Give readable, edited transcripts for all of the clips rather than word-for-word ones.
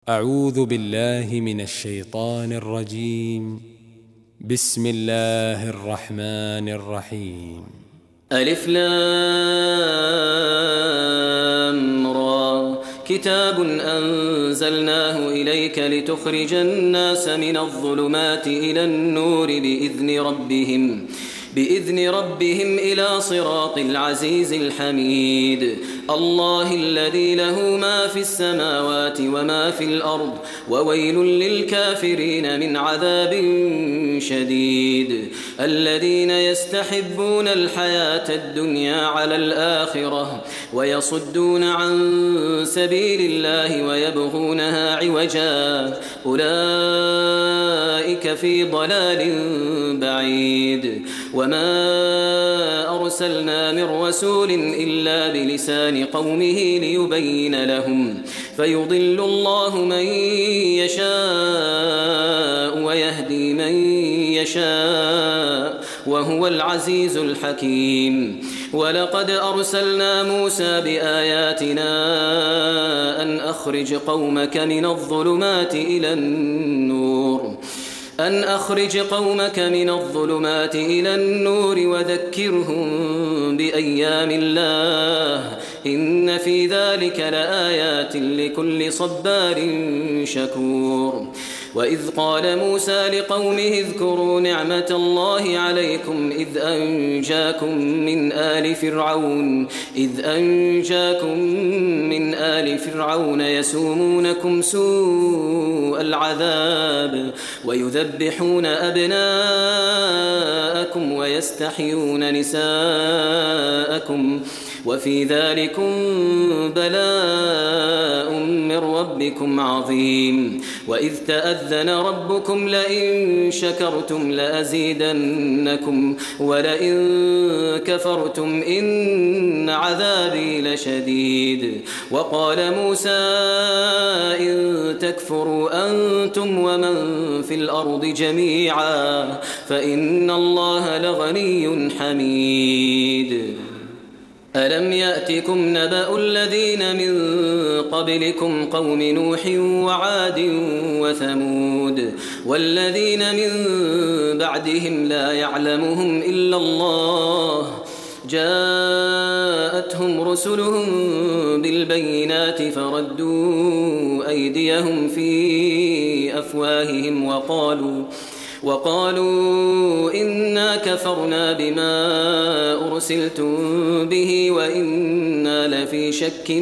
أعوذ بالله من الشيطان الرجيم. بسم الله الرحمن الرحيم. ألف لام را كتاب أنزلناه إليك لتخرج الناس من الظلمات إلى النور بإذن ربهم إلى صراط العزيز الحميد. الله الذي له ما في السماوات وما في الأرض وويل للكافرين من عذاب شديد. الذين يستحبون الحياة الدنيا على الآخرة ويصدون عن سبيل الله ويبغونها عوجا أولئك في ضلال بعيد. وما أرسلنا من رسول إلا بلسان قومه ليبين لهم فيضل الله من يشاء ويهدي من يشاء وهو العزيز الحكيم. ولقد أرسلنا موسى بآياتنا أن أخرج قومك من الظلمات إلى النور وذكرهم بأيام الله إن في ذلك لآيات لكل صبار شكور. وإذ قال موسى لقومه اذكروا نعمة الله عليكم إذ أنجاكم من آل فرعون يسومونكم سوء العذاب ويذبحون أبناءكم ويستحيون نساءكم وفي ذلكم بلاء من ربكم عظيم. وإذ تأذن ربكم لئن شكرتم لأزيدنكم ولئن كفرتم إن عذابي لشديد. وقال موسى إن تكفروا أنتم ومن في الأرض جميعا فإن الله لغني حميد. ألم يأتكم نبأ الذين من قبلكم قوم نوح وعاد وثمود والذين من بعدهم لا يعلمهم إلا الله جاءتهم رسلهم بالبينات فردوا أيديهم في أفواههم وقالوا إنا كفرنا بما أرسلتم به وإنا لفي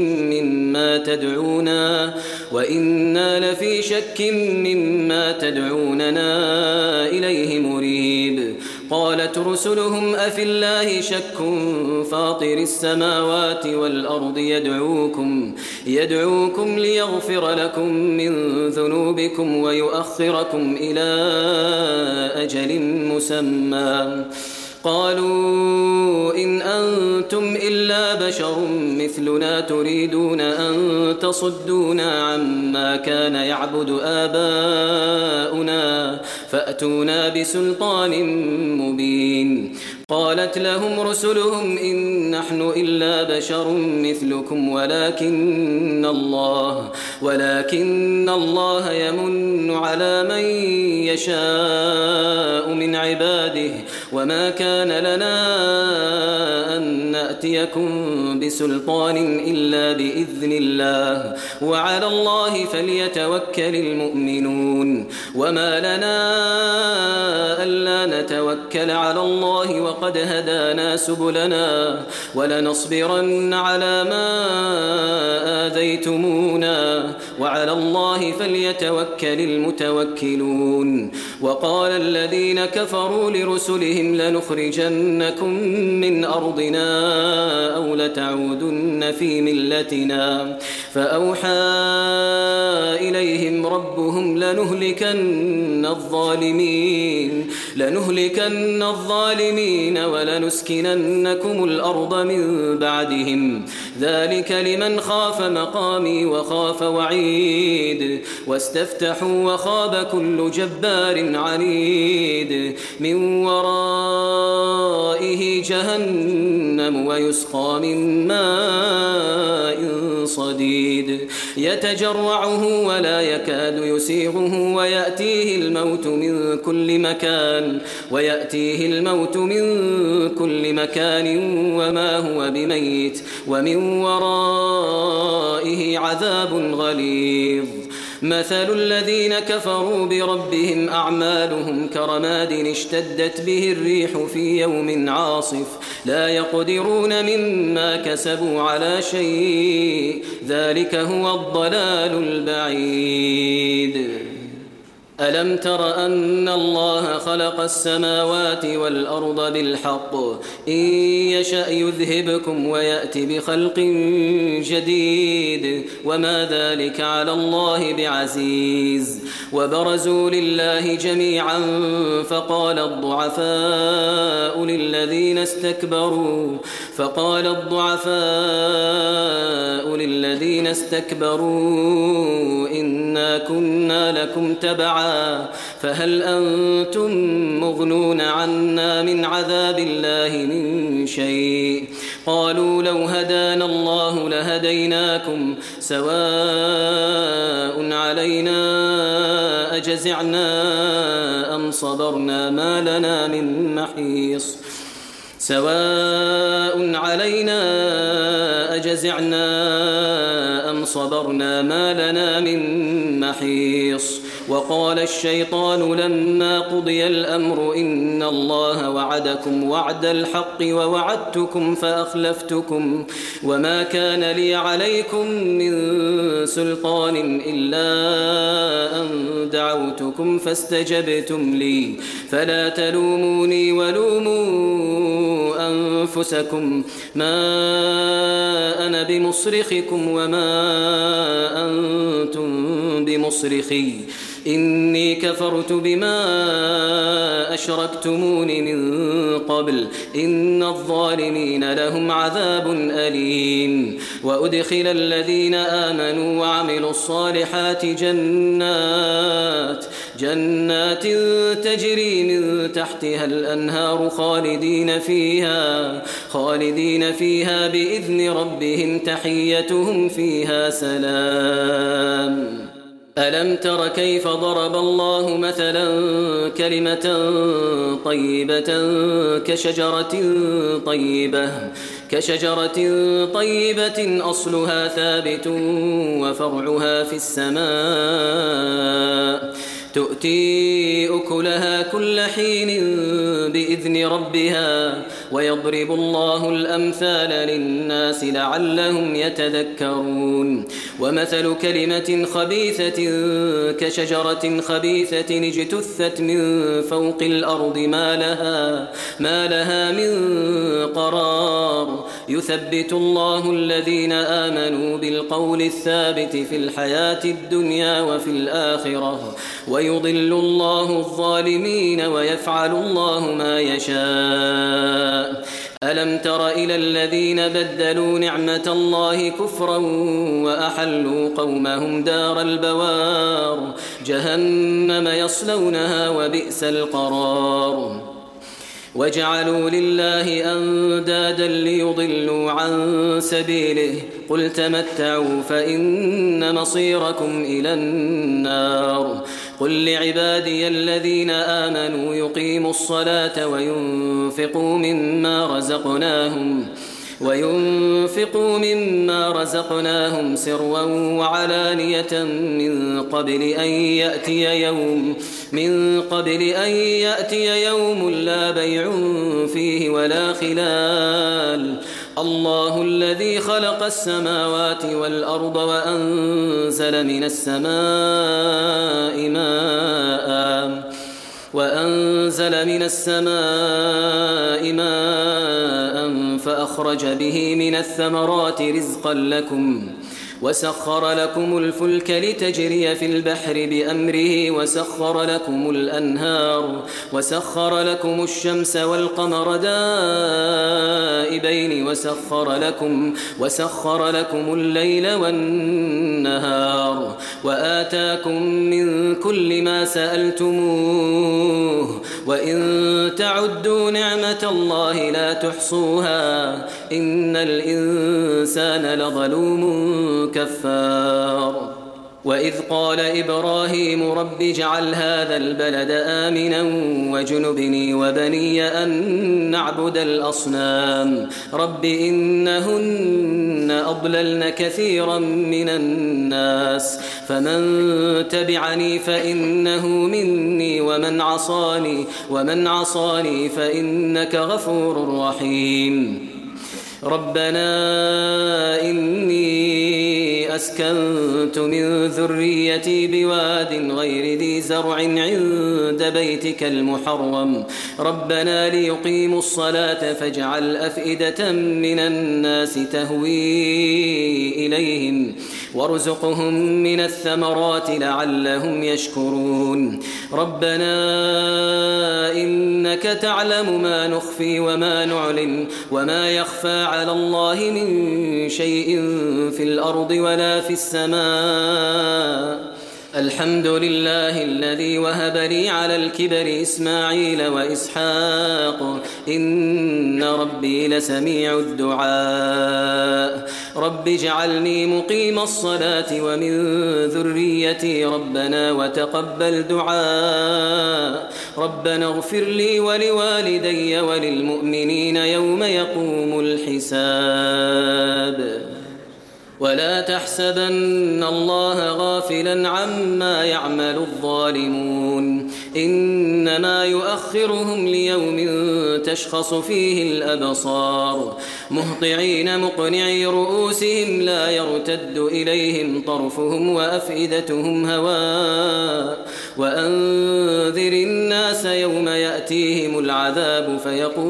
شك مما تدعوننا إليه مريب. قالت رسلهم أفي الله شك فاطر السماوات والأرض يدعوكم ليغفر لكم من ذنوبكم ويؤخركم إلى أجل مسمى. قالوا إن أنتم إلا بشر مثلنا تريدون أن تصدونا عما كان يعبد آباؤنا فأتونا بسلطان مبين. قالت لهم رسلهم إن نحن إلا بشر مثلكم ولكن الله يمن على من يشاء من عباده وما كان لنا أن نأتيكم بسلطان إلا بإذن الله وعلى الله فليتوكل المؤمنون. وما لنا ألا نتوكل على الله وقد هدانا سبلنا ولنصبرن على ما آذيتمونا وعلى الله فليتوكل المتوكلون. وقال الذين كفروا لرسلهم لنخرجنكم من أرضنا أو لتعودن في ملتنا فأوحى إليهم ربهم لنهلكن الظالمين ولنسكننكم الأرض من بعدهم ذلك لمن خاف مقامي وخاف وعيد واستفتحوا وخاب كل جبار عنيد من ورائه جهنم ويسقى من ماء صديد يتجرعه ولا يكاد يسيغه ويأتيه الموت من كل مكان وما هو بميت ومن ورائه عذاب غليظ مثل الذين كفروا بربهم أعمالهم كرماد اشتدت به الريح في يوم عاصف لا يقدرون مما كسبوا على شيء ذلك هو الضلال البعيد ألم تر أن الله خلق السماوات والأرض بالحق إن يشأ يذهبكم ويأتي بخلق جديد وما ذلك على الله بعزيز وبرزوا لله جميعا فقال الضعفاء للذين استكبروا إنا كنا لكم تبعا فهل أنتم مغنون عنا من عذاب الله من شيء قالوا لو هدانا الله لهديناكم سواء علينا أجزعنا أم صبرنا ما لنا من محيص وقال الشيطان لما قضي الأمر إن الله وعدكم وعد الحق ووعدتكم فأخلفتكم وما كان لي عليكم من سلطان إلا أن دعوتكم فاستجبتم لي فلا تلوموني ولوموا أنفسكم ما أنا بمصرخكم وما أنتم بمصرخي إني كفرت بما أشركتمون من قبل إن الظالمين لهم عذاب أليم وأدخل الذين آمنوا وعملوا الصالحات جنات تجري من تحتها الأنهار خالدين فيها بإذن ربهم تحيتهم فيها سلام ألم تر كيف ضرب الله مثلا كلمة طيبة كشجرة طيبة أصلها ثابت وفرعها في السماء تؤتي أكلها كل حين بإذن ربها ويضرب الله الأمثال للناس لعلهم يتذكرون ومثل كلمة خبيثة كشجرة خبيثة اجتثت من فوق الأرض ما لها من قرار يثبت الله الذين آمنوا بالقول الثابت في الحياة الدنيا وفي الآخرة ويضل الله الظالمين ويفعل الله ما يشاء ألم تر إلى الذين بدلوا نعمة الله كفرا وأحلوا قومهم دار البوار جهنم يصلونها وبئس القرار وجعلوا لله أندادا ليضلوا عن سبيله قل تمتعوا فإن مصيركم إلى النار قل لعبادي الذين آمنوا يقيموا الصلاة وينفقوا مما رزقناهم سرا وعلانية من قبل أن يأتي يوم لا بيع فيه ولا خلال الله الذي خلق السماوات والأرض وأنزل من السماء ماء فأخرج به من الثمرات رزقا لكم وسخر لكم الفلك لتجري في البحر بأمره وسخر لكم الأنهار وسخر لكم الشمس والقمر دائبين وسخر لكم الليل والنهار وآتاكم من كل ما سألتموه وإن تعدوا نعمة الله لا تحصوها إن الإنسان لظلوم كفار وإذ قال إبراهيم رب اجعل هذا البلد آمنا وجنبني وبني أن نعبد الأصنام رب إنهن أضللن كثيرا من الناس فمن تبعني فإنه مني ومن عصاني فإنك غفور رحيم ربنا إني أسكنت من ذريتي بواد غير ذي زرع عند بيتك المحرم ربنا ليقيموا الصلاة فاجعل أفئدة من الناس تهوي إليهم وارزقهم من الثمرات لعلهم يشكرون ربنا إنك تعلم ما نخفي وما نعلن وما يخفى على الله من شيء في الأرض ولا في السماء الحمد لله الذي وهب لي على الكبر إسماعيل وإسحاق إن ربي لسميع الدعاء رب اجعلني مقيم الصلاة ومن ذريتي ربنا وتقبل دعاء ربنا اغفر لي ولوالدي وللمؤمنين يوم يقوم الحساب ولا تحسبن الله غافلا عما يعمل الظالمون إنما يؤخرهم ليوم تشخص فيه الأبصار مهطعين مقنعي رؤوسهم لا يرتد إليهم طرفهم وأفئدتهم هواء وأنذر الناس يوم يأتيهم العذاب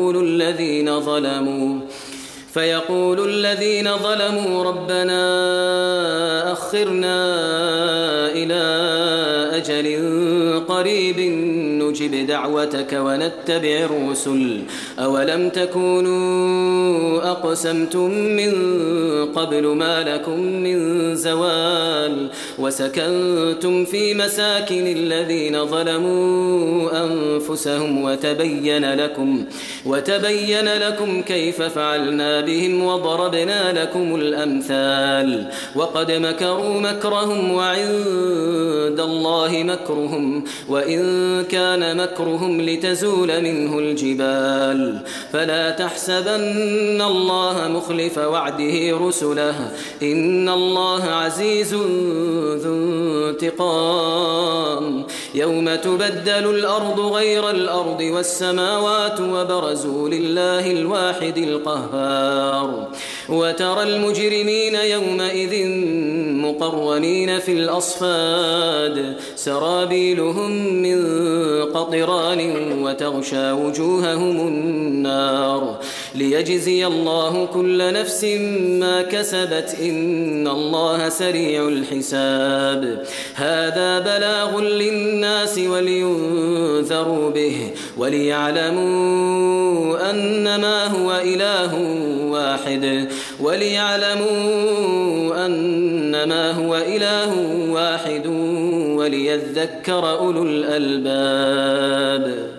فيقول الذين ظلموا ربنا أخرنا إلى أجل قريب نجب دعوتك ونتبع الرسل أولم تكونوا أقسمتم من قبل ما لكم من زوال وسكنتم في مساكن الذين ظلموا أنفسهم وتبين لكم كيف فعلنا بهم وضربنا لكم الأمثال وقد مكروا مكرهم وعند الله مكرهم وإن كان مكرهم لتزول منه الجبال فلا تحسبن الله مخلف وعده رسله إن الله عزيز ذو انتقام يوم تبدل الأرض غير الأرض والسماوات وبرزوا لله الواحد القهار وترى المجرمين يومئذ مقرنين في الأصفاد سرابيلهم من قطران وتغشى وجوههم النار ليجزي الله كل نفس ما كسبت إن الله سريع الحساب هذا بلاغ للناس ولينذروا به وليعلموا أنما هو إله واحد وليذكر أولو الألباب